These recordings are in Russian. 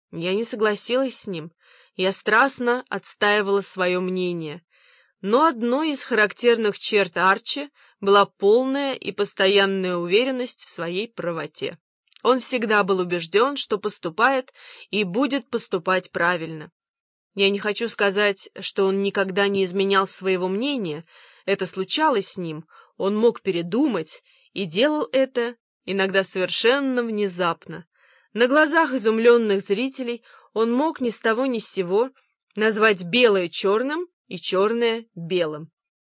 Я не согласилась с ним. Я страстно отстаивала свое мнение. Но одной из характерных черт Арчи была полная и постоянная уверенность в своей правоте. Он всегда был убежден, что поступает и будет поступать правильно. Я не хочу сказать, что он никогда не изменял своего мнения. Это случалось с ним, он мог передумать и делал это иногда совершенно внезапно. На глазах изумленных зрителей он мог ни с того ни с сего назвать белое черным и черное белым.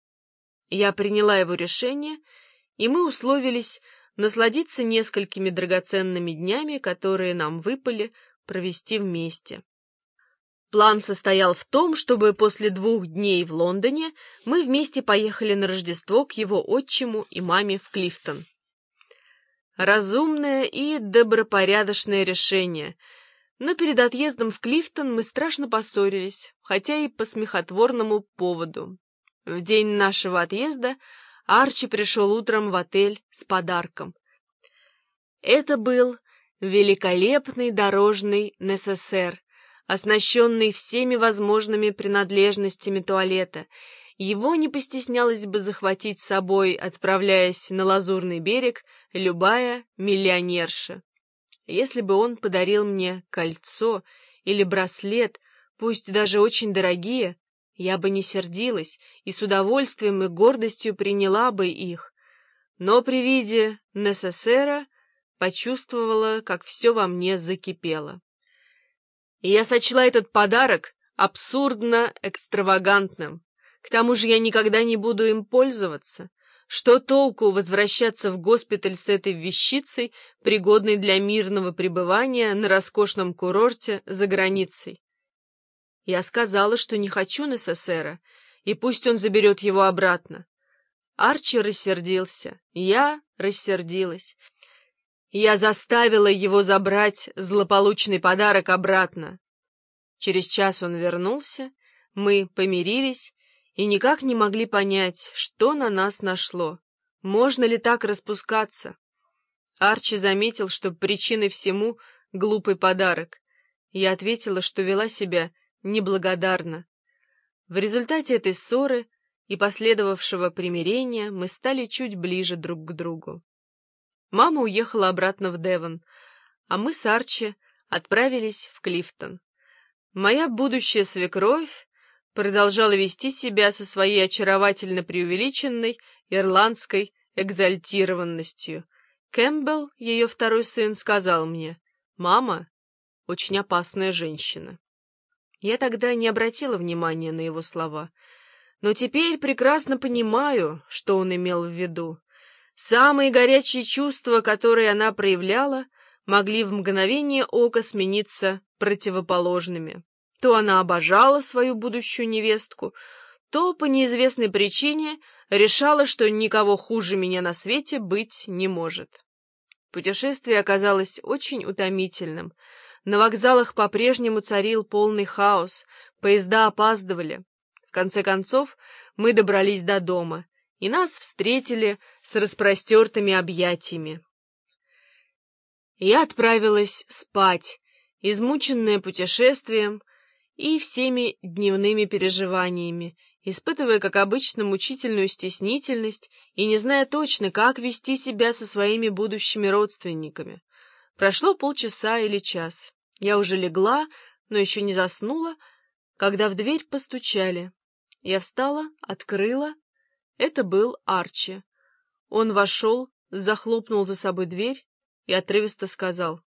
Я приняла его решение, и мы условились насладиться несколькими драгоценными днями, которые нам выпали провести вместе. План состоял в том, чтобы после 2 дней в Лондоне мы вместе поехали на Рождество к его отчиму и маме в Клифтон. Разумное и добропорядочное решение, но перед отъездом в Клифтон мы страшно поссорились, хотя и по смехотворному поводу. В день нашего отъезда Арчи пришел утром в отель с подарком. Это был великолепный дорожный несессер, оснащенный всеми возможными принадлежностями туалета. Его не постеснялась бы захватить с собой, отправляясь на Лазурный берег, любая миллионерша. Если бы он подарил мне кольцо или браслет, пусть даже очень дорогие, я бы не сердилась и с удовольствием и гордостью приняла бы их. Но при виде несессера почувствовала, как все во мне закипело. И я сочла этот подарок абсурдно экстравагантным. К тому же я никогда не буду им пользоваться. Что толку возвращаться в госпиталь с этой вещицей, пригодной для мирного пребывания на роскошном курорте за границей? Я сказала, что не хочу несессера, и пусть он заберет его обратно. Арчи рассердился, я рассердилась. Я заставила его забрать злополучный подарок обратно. Через час он вернулся, мы помирились и никак не могли понять, что на нас нашло. Можно ли так распускаться? Арчи заметил, что причиной всему глупый подарок. Я ответила, что вела себя неблагодарно. В результате этой ссоры и последовавшего примирения мы стали чуть ближе друг к другу. Мама уехала обратно в Девон, а мы с Арчи отправились в Клифтон. Моя будущая свекровь продолжала вести себя со своей очаровательно преувеличенной ирландской экзальтированностью. Кэмпбелл, ее второй сын, сказал мне: «Мама — очень опасная женщина». Я тогда не обратила внимания на его слова, но теперь прекрасно понимаю, что он имел в виду. Самые горячие чувства, которые она проявляла, могли в мгновение ока смениться противоположными. То она обожала свою будущую невестку, то по неизвестной причине решала, что никого хуже меня на свете быть не может. Путешествие оказалось очень утомительным. На вокзалах по-прежнему царил полный хаос, поезда опаздывали. В конце концов, мы добрались до дома, и нас встретили с распростертыми объятиями. Я отправилась спать, измученная путешествием и всеми дневными переживаниями, испытывая, как обычно, мучительную стеснительность и не зная точно, как вести себя со своими будущими родственниками. Прошло полчаса или час. Я уже легла, но еще не заснула, когда в дверь постучали. Я встала, открыла. Это был Арчи. Он вошел, захлопнул за собой дверь и отрывисто сказал: